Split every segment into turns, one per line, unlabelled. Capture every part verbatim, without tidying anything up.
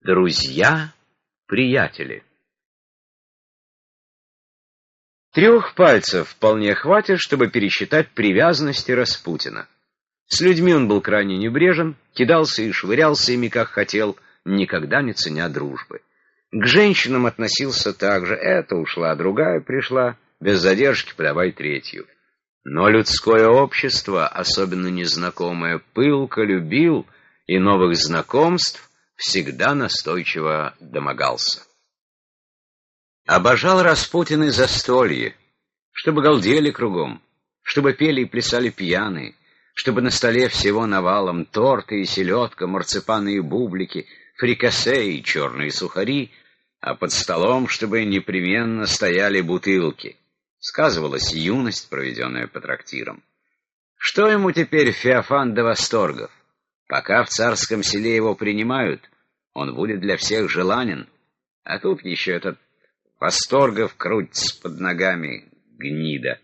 Друзья-приятели. Трех пальцев вполне хватит, чтобы пересчитать привязанности Распутина. С людьми он был крайне небрежен, кидался и швырялся ими, как хотел, никогда не ценя дружбы. К женщинам относился так же: эта ушла, другая пришла, без задержки подавай третью. Но людское общество, особенно незнакомое, пылко любил и новых знакомств всегда настойчиво домогался. Обожал Распутин и застолье, чтобы галдели кругом, чтобы пели и плясали пьяные, чтобы на столе всего навалом торты и селедка, марципаны и бублики, фрикасе и черные сухари, а под столом, чтобы непременно стояли бутылки. Сказывалась юность, проведенная по трактирам. Что ему теперь Феофан до восторгов? Пока в царском селе его принимают, он будет для всех желанен, а тут еще этот Восторгов крутится под ногами, гнида.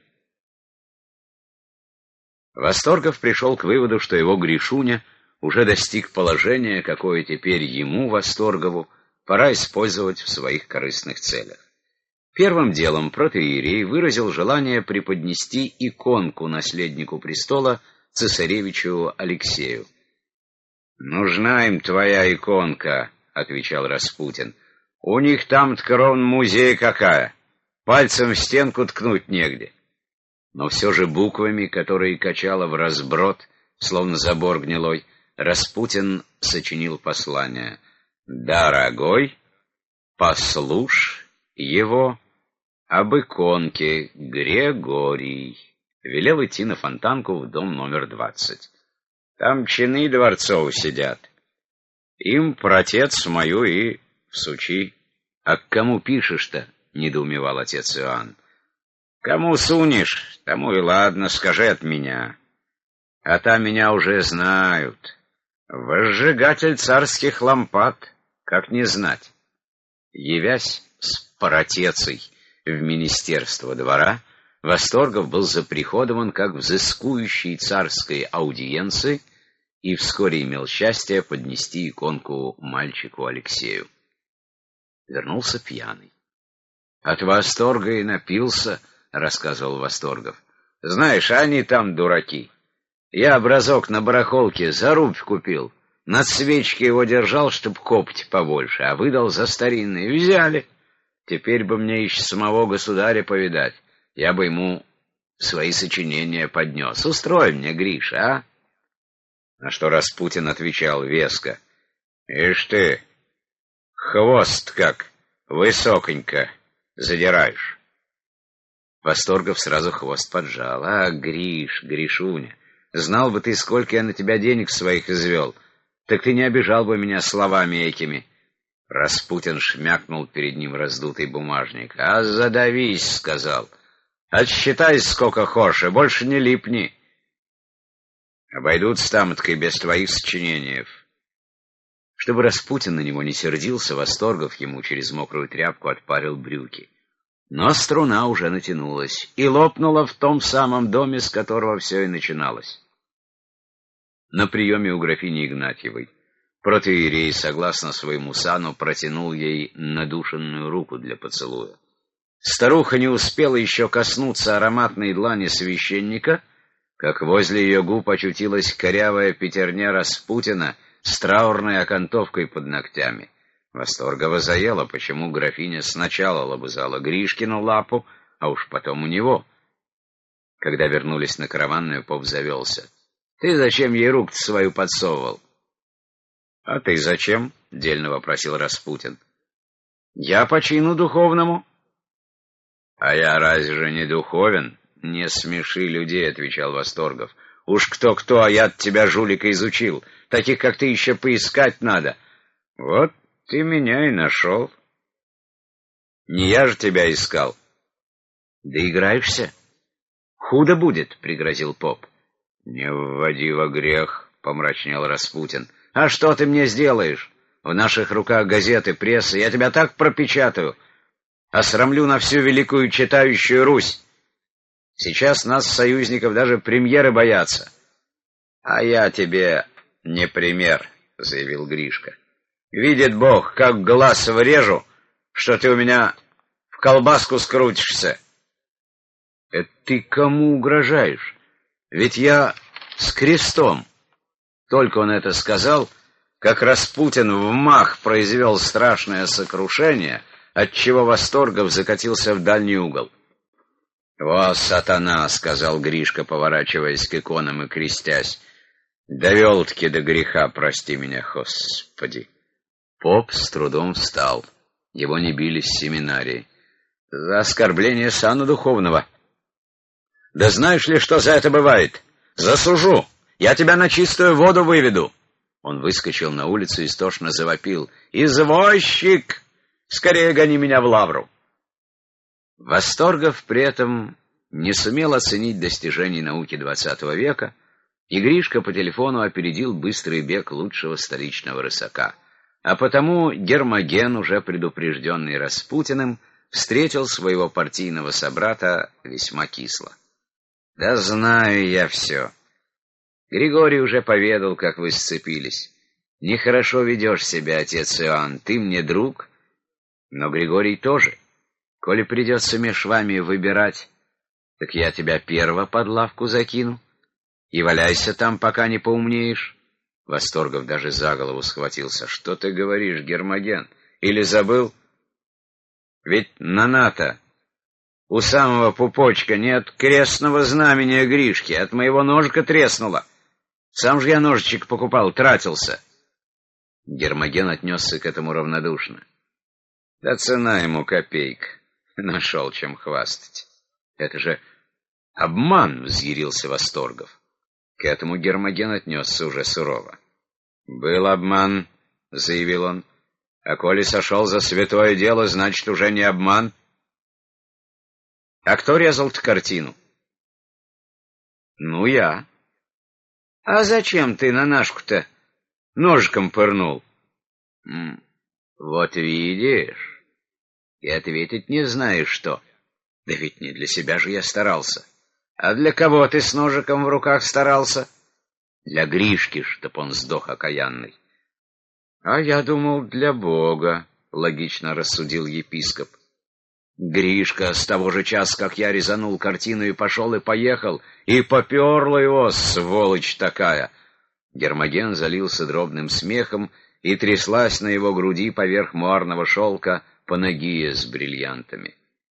Восторгов пришел к выводу, что его Гришуня уже достиг положения, какое теперь ему, Восторгову, пора использовать в своих корыстных целях. Первым делом протоиерей выразил желание преподнести иконку наследнику престола цесаревичу Алексею. «Нужна им твоя иконка», — отвечал Распутин. «У них там ткрон музей какая, пальцем в стенку ткнуть негде». Но все же буквами, которые качало в разброд, словно забор гнилой, Распутин сочинил послание. «Дорогой, послушь его об иконке Григорий». Велел идти на Фонтанку в дом номер двадцать. «Там чины дворцов сидят. Им протец мою и всучи». «А к кому пишешь-то?» — недоумевал отец Иоанн. «Кому сунешь, тому и ладно, скажи от меня. А там меня уже знают. Возжигатель царских лампад, как не знать». Явясь с паротецей в министерство двора, Восторгов был заприходован как взыскующий царской аудиенции и вскоре имел счастье поднести иконку мальчику Алексею. Вернулся пьяный. «От восторга и напился», — рассказывал Восторгов. «Знаешь, они там дураки. Я образок на барахолке за рубь купил, над свечки его держал, чтоб копть побольше, а выдал за старинные. Взяли. Теперь бы мне еще самого государя повидать, я бы ему свои сочинения поднес. Устрой мне, Гриша, а?» На что Распутин отвечал веско: «Ишь ты, хвост как высоконько задираешь». Восторгов сразу хвост поджал. «А, Гриш, Гришуня, знал бы ты, сколько я на тебя денег своих извел, так ты не обижал бы меня словами этими». Распутин шмякнул перед ним раздутый бумажник. «А задавись», — сказал. «Отсчитай сколько хошь, и больше не липни. Обойдутся там-таки без твоих сочинений». Чтобы Распутин на него не сердился, Восторгов ему через мокрую тряпку отпарил брюки. Но струна уже натянулась и лопнула в том самом доме, с которого все и начиналось. На приеме у графини Игнатьевой протоиерей, согласно своему сану, протянул ей надушенную руку для поцелуя. Старуха не успела еще коснуться ароматной длани священника, как возле ее губ очутилась корявая пятерня Распутина с траурной окантовкой под ногтями. Восторгова заело, почему графиня сначала лобызала Гришкину лапу, а уж потом у него. Когда вернулись на караванную, поп завелся. «Ты зачем ей руку-то свою подсовывал?» «А ты зачем?» — дельно вопросил Распутин. «Я по чину духовному». «А я разве же не духовен?» «Не смеши людей», — отвечал Восторгов. «Уж кто-кто, а я-то тебя, жулика, изучил. Таких, как ты, еще поискать надо». «Вот ты меня и нашел». «Не я же тебя искал». «Доиграешься? Худо будет», — пригрозил поп. «Не вводи во грех», — помрачнел Распутин. «А что ты мне сделаешь? В наших руках газеты, пресса. Я тебя так пропечатаю. Осрамлю на всю великую читающую Русь. Сейчас нас, союзников, даже премьеры боятся». «А я тебе не пример», — заявил Гришка. Видит Бог, как глаз врежу, что ты у меня в колбаску скрутишься. Это ты кому угрожаешь? Ведь я с крестом. Только он это сказал, как Распутин вмах произвел страшное сокрушение, отчего Восторгов закатился в дальний угол. «Во, сатана!» — сказал Гришка, поворачиваясь к иконам и крестясь. «Довел-таки до греха, прости меня, Господи!» Поп с трудом встал. Его не били с семинарии. «За оскорбление сана духовного!» «Да знаешь ли, что за это бывает? Засужу! Я тебя на чистую воду выведу!» Он выскочил на улицу и истошно завопил. «Извозчик! Скорее гони меня в лавру!» Восторгов при этом не сумел оценить достижений науки двадцатого века, и Гришка по телефону опередил быстрый бег лучшего столичного рысака. А потому Гермоген, уже предупрежденный Распутиным, встретил своего партийного собрата весьма кисло. «Да знаю я все. Григорий уже поведал, как вы сцепились. Нехорошо ведешь себя, отец Иоанн, ты мне друг, но Григорий тоже. Коли придется меж вами выбирать, так я тебя перво под лавку закину, и валяйся там, пока не поумнеешь». Восторгов даже за голову схватился. «Что ты говоришь, Гермоген? Или забыл? Ведь на НАТО у самого пупочка нет крестного знамения Гришки, от моего ножика треснуло. Сам же я ножичек покупал, тратился». Гермоген отнесся к этому равнодушно. «Да цена ему копейка. Нашел чем хвастать». «Это же обман!» — взъярился Восторгов. К этому Гермоген отнесся уже сурово. «Был обман», — заявил он. «А коли сошел за святое дело, значит, уже не обман». «А кто резал-то картину?» «Ну, я». «А зачем ты на Нашку-то ножиком пырнул?» М, «Вот видишь, и ответить не знаешь что. Да ведь не для себя же я старался. А для кого ты с ножиком в руках старался?» «Для Гришки, чтоб он сдох окаянный». «А я думал, для Бога», — логично рассудил епископ. «Гришка с того же часа, как я резанул картину, и пошел, и поехал, и поперло его, сволочь такая». Гермоген залился дробным смехом, и тряслась на его груди поверх муарного шелка панагия с бриллиантами.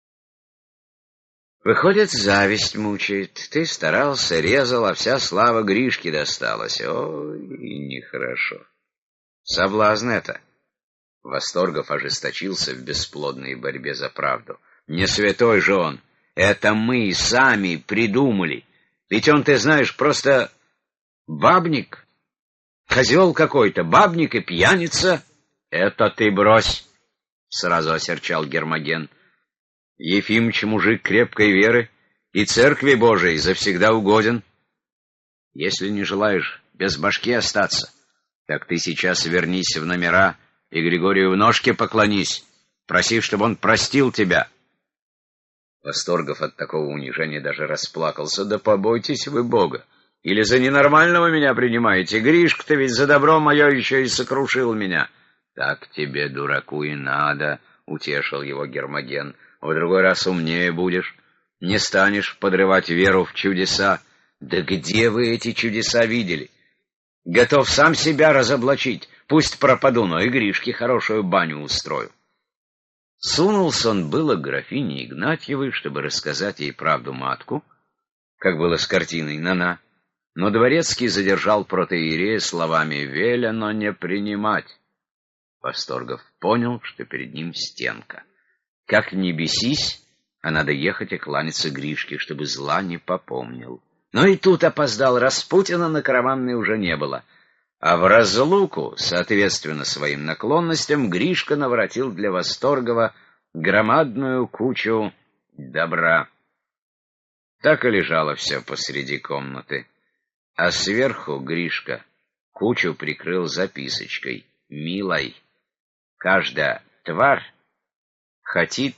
«Выходит, зависть мучает. Ты старался, резал, а вся слава Гришке досталась. Ой, нехорошо. Соблазн это». Восторгов ожесточился в бесплодной борьбе за правду. «Не святой же он. Это мы сами придумали. Ведь он, ты знаешь, просто бабник. Козел какой-то, бабник и пьяница». «Это ты брось», — сразу осерчал Гермоген. «Ефимыч мужик крепкой веры и церкви Божией завсегда угоден. Если не желаешь без башки остаться, так ты сейчас вернись в номера и Григорию в ножке поклонись, проси, чтобы он простил тебя». Восторгов от такого унижения даже расплакался. «Да побойтесь вы Бога! Или за ненормального меня принимаете? Гришка-то ведь за добро мое еще и сокрушил меня». «Так тебе, дураку, и надо», — утешил его Гермоген. «В другой раз умнее будешь, не станешь подрывать веру в чудеса». «Да где вы эти чудеса видели? Готов сам себя разоблачить. Пусть пропаду, но и Гришке хорошую баню устрою». Сунулся он было к графине Игнатьевой, чтобы рассказать ей правду матку, как было с картиной «Нана», но дворецкий задержал протоиерея словами «велено не принимать». Восторгов понял, что перед ним стенка. Как ни бесись, а надо ехать и кланяться Гришке, чтобы зла не попомнил. Но и тут опоздал. Распутина на караванной уже не было. А в разлуку, соответственно своим наклонностям, Гришка наворотил для Восторгова громадную кучу добра. Так и лежало все посреди комнаты. А сверху Гришка кучу прикрыл записочкой «Милой, каждая тварь хотит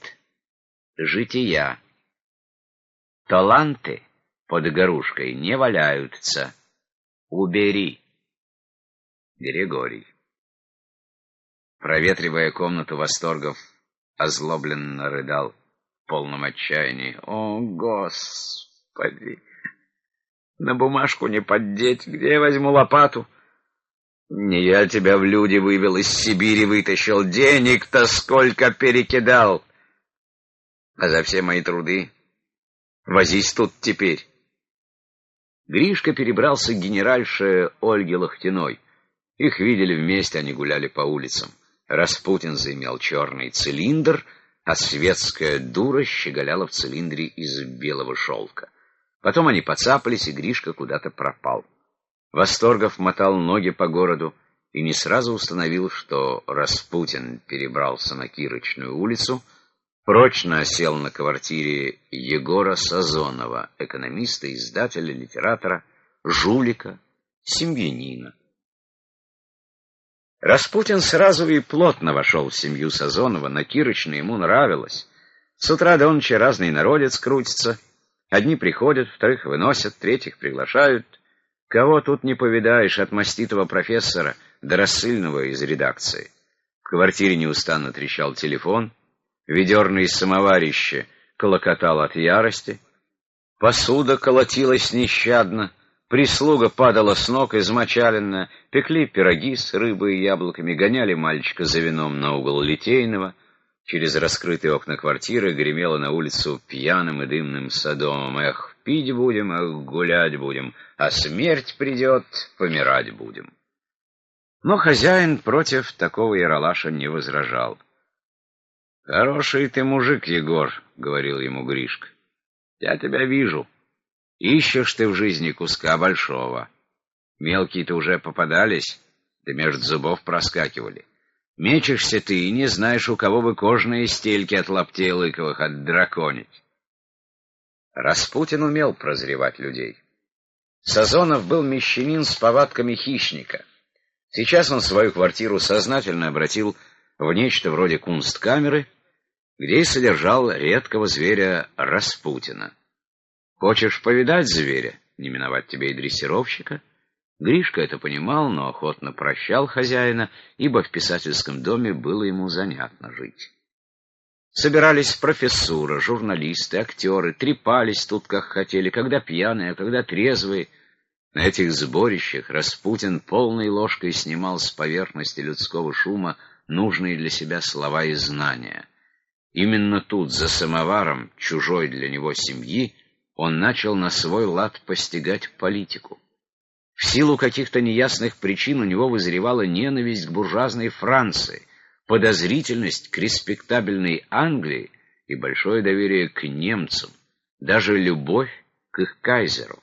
жития. Таланты под игрушкой не валяются. Убери. Григорий». Проветривая комнату восторгов, озлобленно рыдал в полном отчаянии. «О, Господи! На бумажку не поддеть! Где я возьму лопату? Не я тебя в люди вывел, из Сибири вытащил, денег-то сколько перекидал! А за все мои труды возись тут теперь!» Гришка перебрался к генеральше Ольге Лохтиной. Их видели вместе, они гуляли по улицам. Распутин заимел черный цилиндр, а светская дура щеголяла в цилиндре из белого шелка. Потом они поцапались, и Гришка куда-то пропал. Восторгов мотал ноги по городу и не сразу установил, что Распутин перебрался на Кирочную улицу, прочно осел на квартире Егора Сазонова, экономиста, издателя, литератора, жулика, семьянина. Распутин сразу и плотно вошел в семью Сазонова, на Кирочной ему нравилось. С утра до ночи разный народец крутится. Одни приходят, вторых выносят, третьих приглашают. Кого тут не повидаешь, от маститого профессора до рассыльного из редакции. В квартире неустанно трещал телефон, ведерный самоварище клокотал от ярости, посуда колотилась нещадно, прислуга падала с ног измочаленная, пекли пироги с рыбой и яблоками, гоняли мальчика за вином на угол Литейного. Через раскрытые окна квартиры гремело на улицу пьяным и дымным содомом: «Эх, пить будем, эх, гулять будем, а смерть придет, помирать будем». Но хозяин против такого яролаша не возражал. «Хороший ты мужик, Егор», — говорил ему Гришка. «Я тебя вижу. Ищешь ты в жизни куска большого. Мелкие-то уже попадались, да между зубов проскакивали. Мечешься ты и не знаешь, у кого бы кожаные стельки от лаптей лыковых отдраконить». Распутин умел прозревать людей. Сазонов был мещанин с повадками хищника. Сейчас он свою квартиру сознательно обратил в нечто вроде кунсткамеры, где и содержал редкого зверя Распутина. Хочешь повидать зверя, не миновать тебе и дрессировщика? Гришка это понимал, но охотно прощал хозяина, ибо в писательском доме было ему занятно жить. Собирались профессура, журналисты, актеры, трепались тут как хотели, когда пьяные, а когда трезвые. На этих сборищах Распутин полной ложкой снимал с поверхности людского шума нужные для себя слова и знания. Именно тут, за самоваром чужой для него семьи, он начал на свой лад постигать политику. В силу каких-то неясных причин у него вызревала ненависть к буржуазной Франции, подозрительность к респектабельной Англии и большое доверие к немцам, даже любовь к их кайзеру.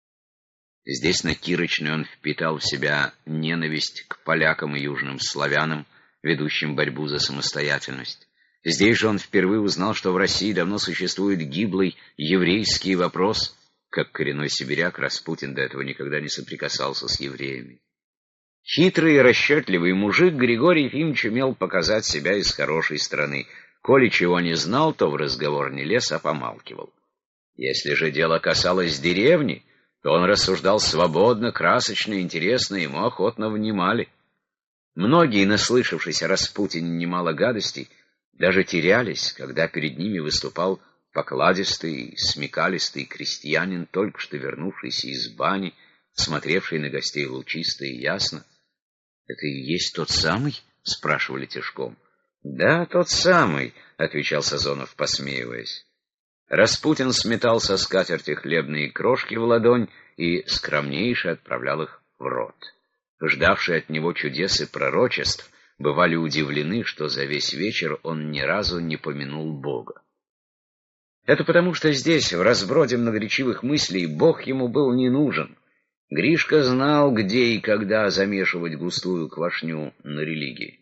Здесь, на Кирочной, он впитал в себя ненависть к полякам и южным славянам, ведущим борьбу за самостоятельность. Здесь же он впервые узнал, что в России давно существует гиблый еврейский вопрос. Как коренной сибиряк, Распутин до этого никогда не соприкасался с евреями. Хитрый и расчетливый мужик Григорий Ефимович умел показать себя из хорошей стороны. Коли чего не знал, то в разговор не лез, а помалкивал. Если же дело касалось деревни, то он рассуждал свободно, красочно, интересно, ему охотно внимали. Многие, наслышавшись о Распутине немало гадостей, даже терялись, когда перед ними выступал покладистый, смекалистый крестьянин, только что вернувшийся из бани, смотревший на гостей лучисто и ясно. — Это и есть тот самый? — спрашивали тишком. — Да, тот самый, — отвечал Сазонов, посмеиваясь. Распутин сметал со скатерти хлебные крошки в ладонь и скромнейше отправлял их в рот. Ждавшие от него чудес и пророчеств бывали удивлены, что за весь вечер он ни разу не помянул Бога. Это потому, что здесь, в разброде многоречивых мыслей, Бог ему был не нужен. Гришка знал, где и когда замешивать густую квашню на религии.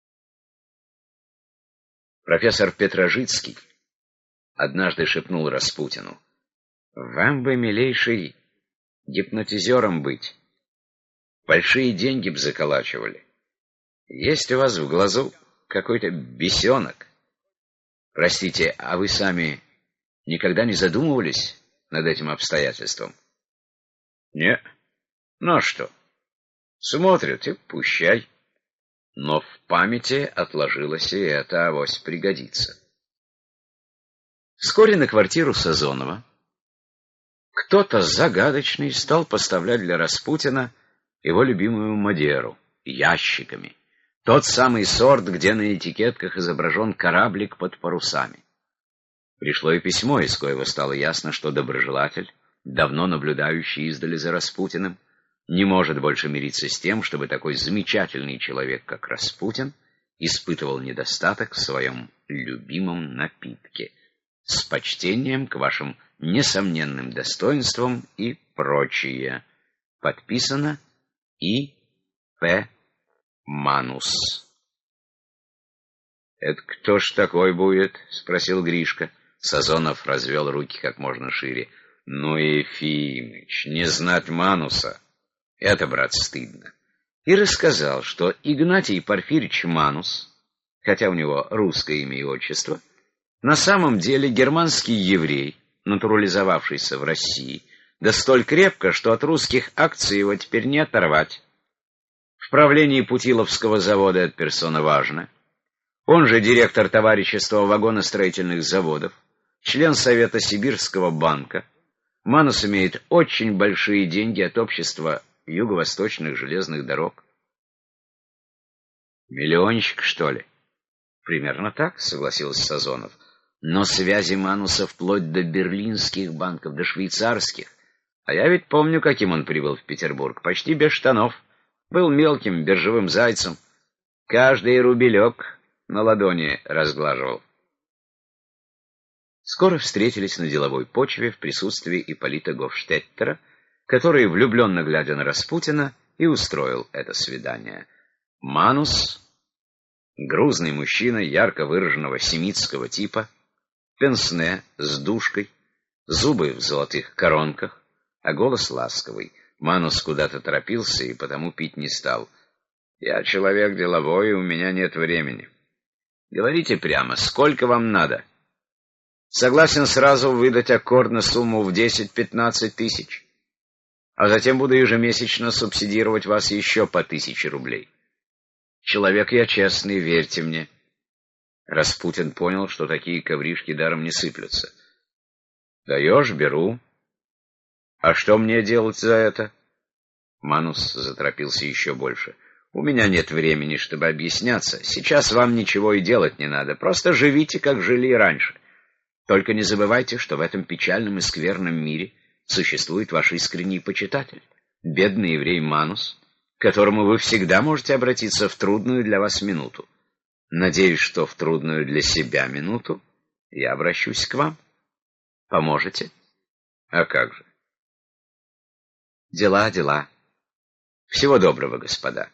Профессор Петрожицкий однажды шепнул Распутину: «Вам бы, милейший, гипнотизером быть. Большие деньги б заколачивали. Есть у вас в глазу какой-то бесенок. Простите, а вы сами никогда не задумывались над этим обстоятельством?» «Не. Ну а что? Смотрят и пущай. но в памяти отложилось и это авось пригодится. Вскоре на квартиру Сазонова кто-то загадочный стал поставлять для Распутина его любимую Мадеру ящиками. Тот самый сорт, где на этикетках изображен кораблик под парусами. Пришло и письмо, из коего стало ясно, что доброжелатель, давно наблюдающий издали за Распутиным, не может больше мириться с тем, чтобы такой замечательный человек, как Распутин, испытывал недостаток в своем любимом напитке. С почтением к вашим несомненным достоинствам и прочее. Подписано И. П. Манус. «Это кто ж такой будет?» — спросил Гришка. Сазонов развел руки как можно шире. «Ну, Ефимыч, не знать Мануса. Это, брат, стыдно». И рассказал, что Игнатий Порфирьевич Манус, хотя у него русское имя и отчество, на самом деле германский еврей, натурализовавшийся в России, да столь крепко, что от русских акций его теперь не оторвать. В правлении Путиловского завода эта персона важна. Он же директор товарищества вагоностроительных заводов, член Совета Сибирского банка. Манус имеет очень большие деньги от общества юго-восточных железных дорог. «Миллионщик, что ли?» «Примерно так», — согласился Сазонов. «Но связи Мануса вплоть до берлинских банков, до швейцарских. А я ведь помню, каким он прибыл в Петербург. Почти без штанов. Был мелким биржевым зайцем. Каждый рубелек на ладони разглаживал». Скоро встретились на деловой почве в присутствии Ипполита Гофштеттера, который, влюбленно глядя на Распутина, и устроил это свидание. Манус, грузный мужчина ярко выраженного семитского типа, пенсне с душкой, зубы в золотых коронках, а голос ласковый. Манус куда-то торопился и потому пить не стал. «Я человек деловой, и у меня нет времени. Говорите прямо, сколько вам надо? Согласен сразу выдать аккорд на сумму в десять-пятнадцать тысяч, а затем буду ежемесячно субсидировать вас еще по тысяче рублей. Человек я честный, верьте мне». Распутин понял, что такие ковришки даром не сыплются. «Даешь — беру. А что мне делать за это?» Манус заторопился еще больше. «У меня нет времени, чтобы объясняться. Сейчас вам ничего и делать не надо. Просто живите, как жили и раньше. Только не забывайте, что в этом печальном и скверном мире существует ваш искренний почитатель, бедный еврей Манус, к которому вы всегда можете обратиться в трудную для вас минуту. Надеюсь, что в трудную для себя минуту я обращусь к вам. Поможете?» «А как же?» «Дела, дела. Всего доброго, господа».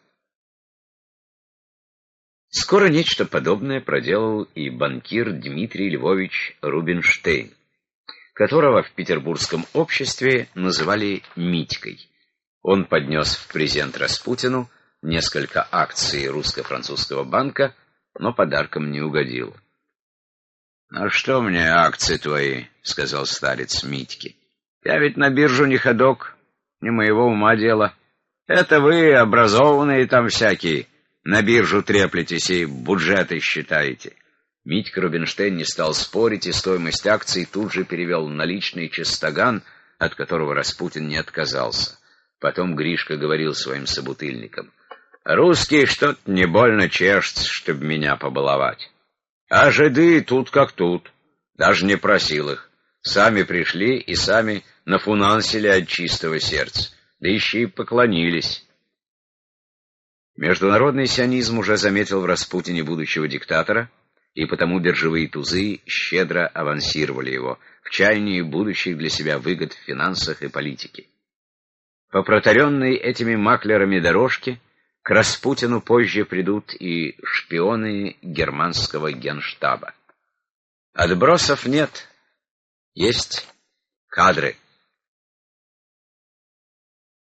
Скоро нечто подобное проделал и банкир Дмитрий Львович Рубинштейн, которого в петербургском обществе называли Митькой. Он поднес в презент Распутину несколько акций русско-французского банка, но подарком не угодил. «А что мне акции твои?» — сказал старец Митьке. «Я ведь на биржу не ходок, не моего ума дело. Это вы, образованные там всякие, на биржу треплетесь и бюджеты считаете». Митька Рубинштейн не стал спорить, и стоимость акций тут же перевел в наличный чистоган, от которого Распутин не отказался. Потом Гришка говорил своим собутыльникам: «Русские что-то не больно чешутся, чтобы меня побаловать. А жиды тут как тут, даже не просил их. Сами пришли и сами нафунансили от чистого сердца, да еще и поклонились». Международный сионизм уже заметил в Распутине будущего диктатора, и потому биржевые тузы щедро авансировали его в чаянии будущих для себя выгод в финансах и политике. По протаренной этими маклерами дорожке к Распутину позже придут и шпионы германского генштаба. Отбросов нет, есть кадры.